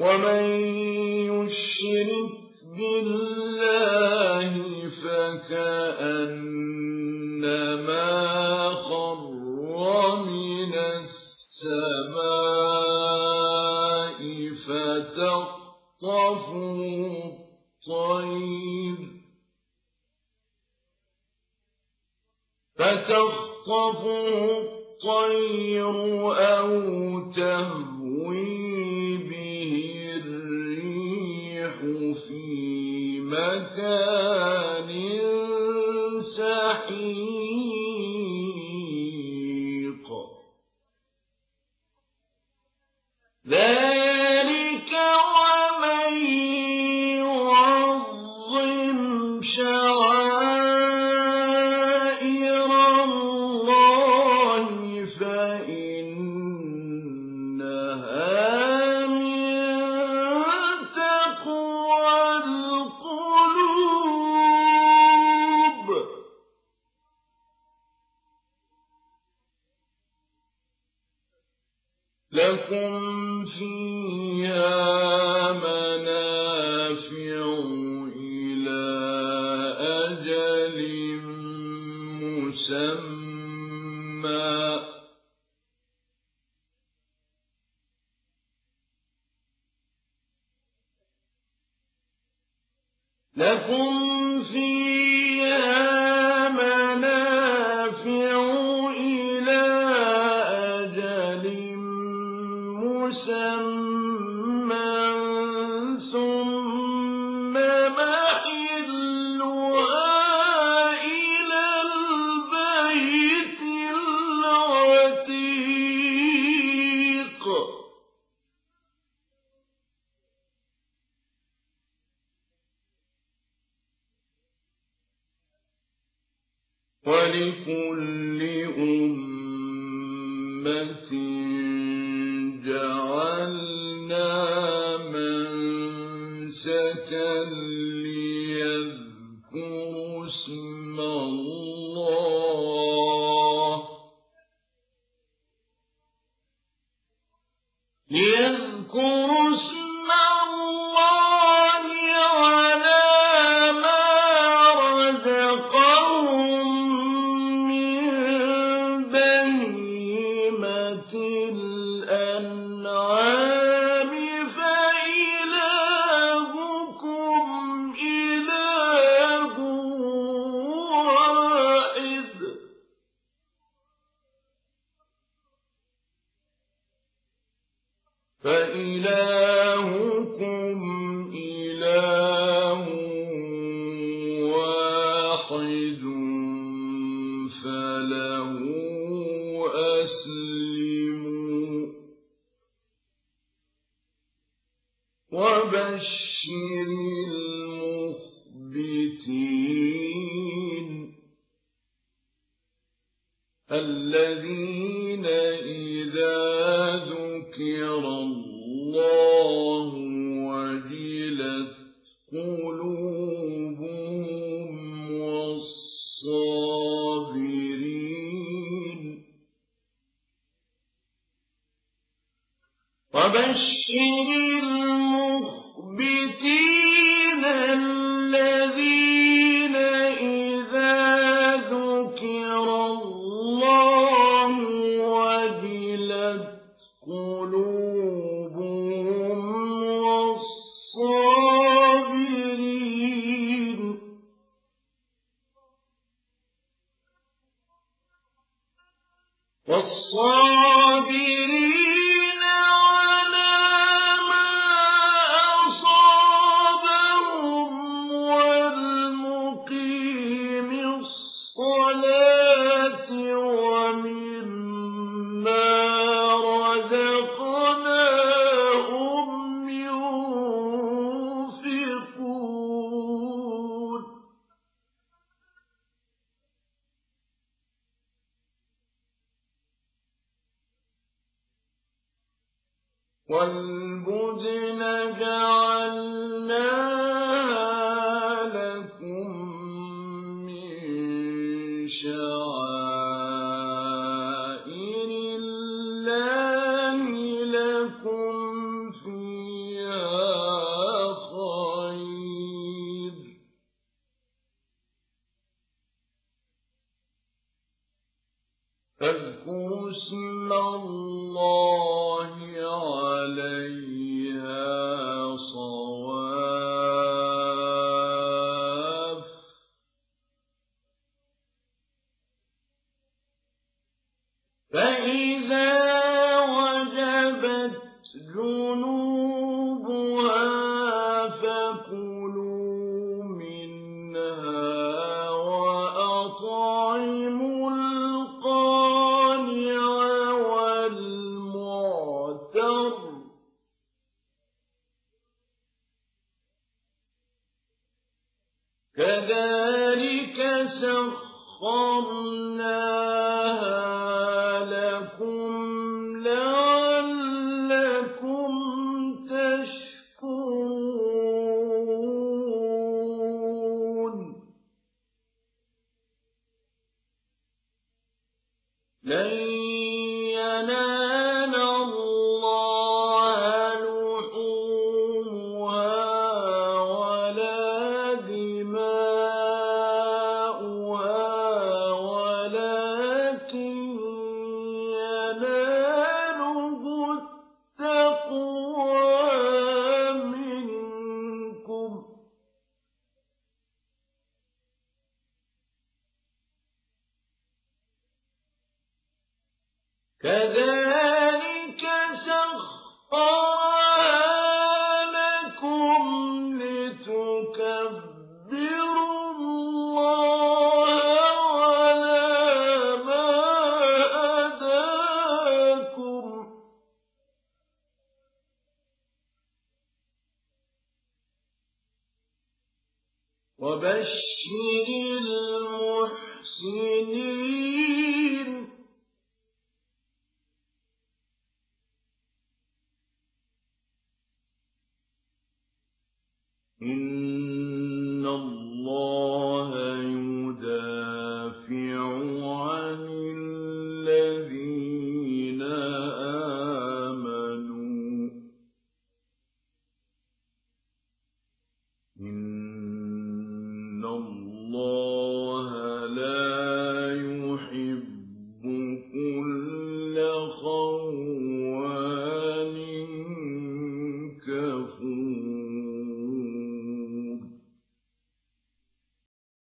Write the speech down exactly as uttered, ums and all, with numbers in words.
ومن يشرك بالله فكأنما خر من السماء فتخطفه الطير فتخطفه الطير أو تهوي به الريح في مكان سحيق ذلك ومن يعظم شعائر الله فإنها من تقوى القلوب لكم فيها منافع إلى أجل مسمى لكم فيها منافع إلى أجل مسمى ثم محلها إلى البيت العتيق ولكل أمة جعلنا منسكا ليذكروا اسم الله ليذكروا اسم الله على ما رزقهم من بهيمة الأنعام فإلهكم إله واحد فإلهكم إله واحد فله أسلموا وبشر المخبتين الذين إذا ذكر الله وجلت قلوبهم والصابرين وبشر المخبتين الذين إذا ذكر الله وجلت قلوبهم والصابرين والصابرين على ما أصابهم والمقيم الصلاة ومما رزقناهم ينفقون والبدن جعلناها لكم من شعائر الله لكم فيها فاذكروا اسم الله عليها صواف فإذا وجبت جنوبها فكلوا منها وأطعموا القانع والمعتر كذلك سخرناها لكم لعلكم تشكرون لن ينال الله لحومها ولا دماؤها ولكن يناله التقوى منكم كذلك سخرها لكم لتكبروا الله على ما هداكم وبشر المحسنين إن الله يدافع عن الذين آمنوا إن الله لا يحب